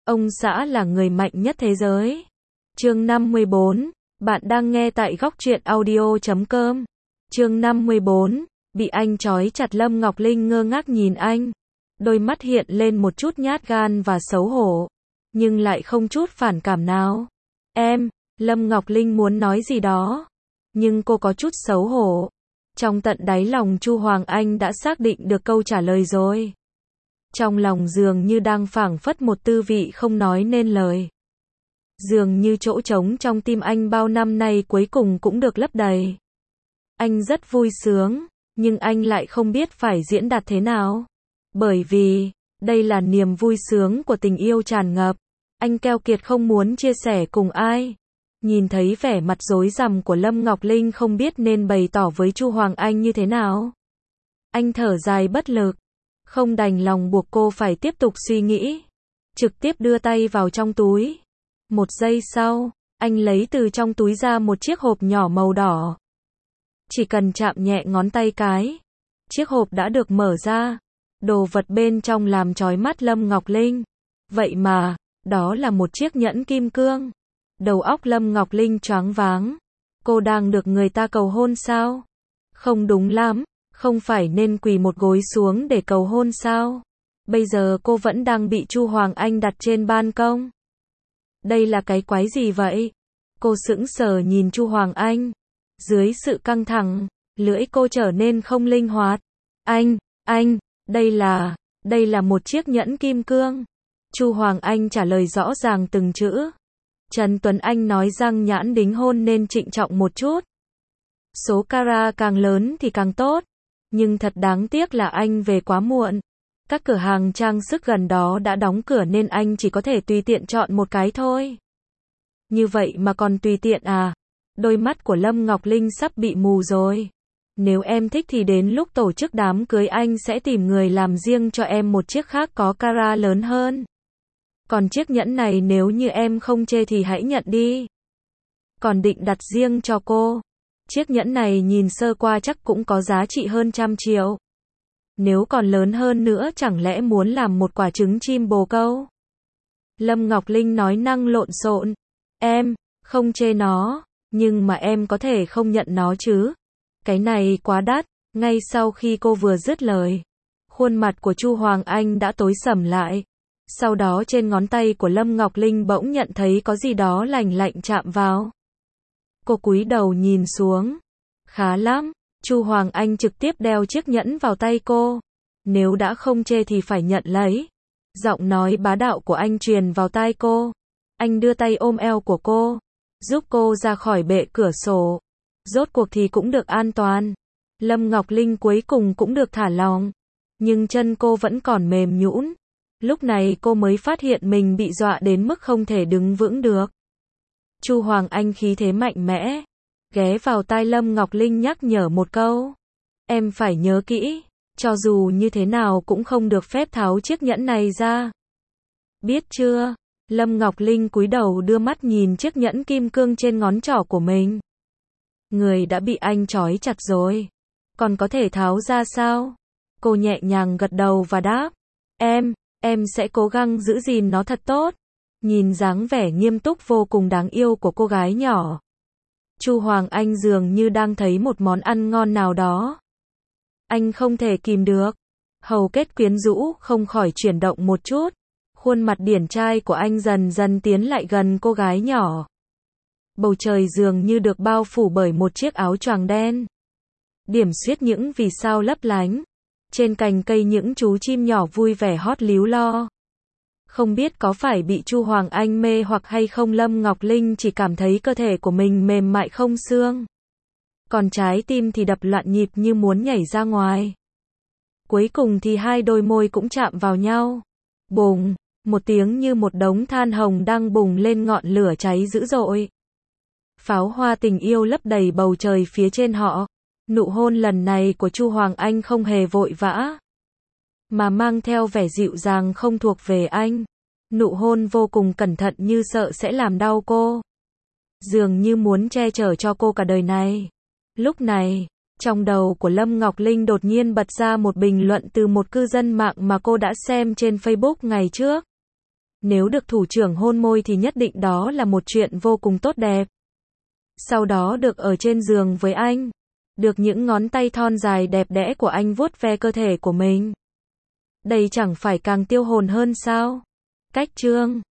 Ông xã là người mạnh nhất thế giới. Chương 54, bạn đang nghe tại góc truyện audio.com. Chương 54, bị anh trói chặt. Lâm Ngọc Linh ngơ ngác nhìn anh. Đôi mắt hiện lên một chút nhát gan và xấu hổ, nhưng lại không chút phản cảm nào. Lâm Ngọc Linh muốn nói gì đó, nhưng cô có chút xấu hổ. Trong tận đáy lòng Chu Hoàng Anh đã xác định được câu trả lời rồi. Trong lòng dường như đang phảng phất một tư vị không nói nên lời. Dường như chỗ trống trong tim anh bao năm nay cuối cùng cũng được lấp đầy. Anh rất vui sướng, nhưng anh lại không biết phải diễn đạt thế nào. Bởi vì, đây là niềm vui sướng của tình yêu tràn ngập. Anh keo kiệt không muốn chia sẻ cùng ai. Nhìn thấy vẻ mặt rối rắm của Lâm Ngọc Linh không biết nên bày tỏ với Chu Hoàng Anh như thế nào. Anh thở dài bất lực, không đành lòng buộc cô phải tiếp tục suy nghĩ. Trực tiếp đưa tay vào trong túi. Một giây sau, anh lấy từ trong túi ra một chiếc hộp nhỏ màu đỏ. Chỉ cần chạm nhẹ ngón tay cái, chiếc hộp đã được mở ra. Đồ vật bên trong làm chói mắt Lâm Ngọc Linh. Vậy mà, đó là một chiếc nhẫn kim cương. Đầu óc Lâm Ngọc Linh choáng váng. Cô đang được người ta cầu hôn sao? Không đúng lắm, không phải nên quỳ một gối xuống để cầu hôn sao? Bây giờ cô vẫn đang bị Chu Hoàng Anh đặt trên ban công. Đây là cái quái gì vậy? Cô sững sờ nhìn Chu Hoàng Anh. Dưới sự căng thẳng, lưỡi cô trở nên không linh hoạt. Anh, đây là một chiếc nhẫn kim cương. Chu Hoàng Anh trả lời rõ ràng từng chữ. Trần Tuấn Anh nói răng nhãn đính hôn nên trịnh trọng một chút. Số carat càng lớn thì càng tốt. Nhưng thật đáng tiếc là anh về quá muộn. Các cửa hàng trang sức gần đó đã đóng cửa nên anh chỉ có thể tùy tiện chọn một cái thôi. Như vậy mà còn tùy tiện à? Đôi mắt của Lâm Ngọc Linh sắp bị mù rồi. Nếu em thích thì đến lúc tổ chức đám cưới anh sẽ tìm người làm riêng cho em một chiếc khác có carat lớn hơn. Còn chiếc nhẫn này nếu như em không chê thì hãy nhận đi. Còn định đặt riêng cho cô. Chiếc nhẫn này nhìn sơ qua chắc cũng có giá trị hơn 100 triệu. Nếu còn lớn hơn nữa chẳng lẽ muốn làm một quả trứng chim bồ câu? Lâm Ngọc Linh nói năng lộn xộn. Em không chê nó, nhưng mà em có thể không nhận nó chứ? Cái này quá đắt. Ngay sau khi cô vừa dứt lời, khuôn mặt của Chu Hoàng Anh đã tối sầm lại. Sau đó trên ngón tay của Lâm Ngọc Linh bỗng nhận thấy có gì đó lành lạnh chạm vào. Cô cúi đầu nhìn xuống. Khá lắm. Chu Hoàng Anh trực tiếp đeo chiếc nhẫn vào tay cô. Nếu đã không chê thì phải nhận lấy. Giọng nói bá đạo của anh truyền vào tai cô. Anh đưa tay ôm eo của cô, giúp cô ra khỏi bệ cửa sổ. Rốt cuộc thì cũng được an toàn. Lâm Ngọc Linh cuối cùng cũng được thả lỏng. Nhưng chân cô vẫn còn mềm nhũn. Lúc này cô mới phát hiện mình bị dọa đến mức không thể đứng vững được. Chu Hoàng Anh khí thế mạnh mẽ, ghé vào tai Lâm Ngọc Linh nhắc nhở một câu. Em phải nhớ kỹ, cho dù như thế nào cũng không được phép tháo chiếc nhẫn này ra. Biết chưa? Lâm Ngọc Linh cúi đầu đưa mắt nhìn chiếc nhẫn kim cương trên ngón trỏ của mình. Người đã bị anh trói chặt rồi. Còn có thể tháo ra sao? Cô nhẹ nhàng gật đầu và đáp. Em sẽ cố gắng giữ gìn nó thật tốt. Nhìn dáng vẻ nghiêm túc vô cùng đáng yêu của cô gái nhỏ. Chu Hoàng Anh dường như đang thấy một món ăn ngon nào đó. Anh không thể kìm được. Hầu kết quyến rũ không khỏi chuyển động một chút. Khuôn mặt điển trai của anh dần dần tiến lại gần cô gái nhỏ. Bầu trời dường như được bao phủ bởi một chiếc áo choàng đen. Điểm xuyết những vì sao lấp lánh. Trên cành cây những chú chim nhỏ vui vẻ hót líu lo. Không biết có phải bị Chu Hoàng Anh mê hoặc hay không, Lâm Ngọc Linh chỉ cảm thấy cơ thể của mình mềm mại không xương. Còn trái tim thì đập loạn nhịp như muốn nhảy ra ngoài. Cuối cùng thì hai đôi môi cũng chạm vào nhau. Bùng, một tiếng như một đống than hồng đang bùng lên ngọn lửa cháy dữ dội. Pháo hoa tình yêu lấp đầy bầu trời phía trên họ. Nụ hôn lần này của Chu Hoàng Anh không hề vội vã, mà mang theo vẻ dịu dàng không thuộc về anh. Nụ hôn vô cùng cẩn thận như sợ sẽ làm đau cô. Dường như muốn che chở cho cô cả đời này. Lúc này, trong đầu của Lâm Ngọc Linh đột nhiên bật ra một bình luận từ một cư dân mạng mà cô đã xem trên Facebook ngày trước. Nếu được thủ trưởng hôn môi thì nhất định đó là một chuyện vô cùng tốt đẹp. Sau đó được ở trên giường với anh. Được những ngón tay thon dài đẹp đẽ của anh vuốt ve cơ thể của mình. Đây chẳng phải càng tiêu hồn hơn sao? Cách chương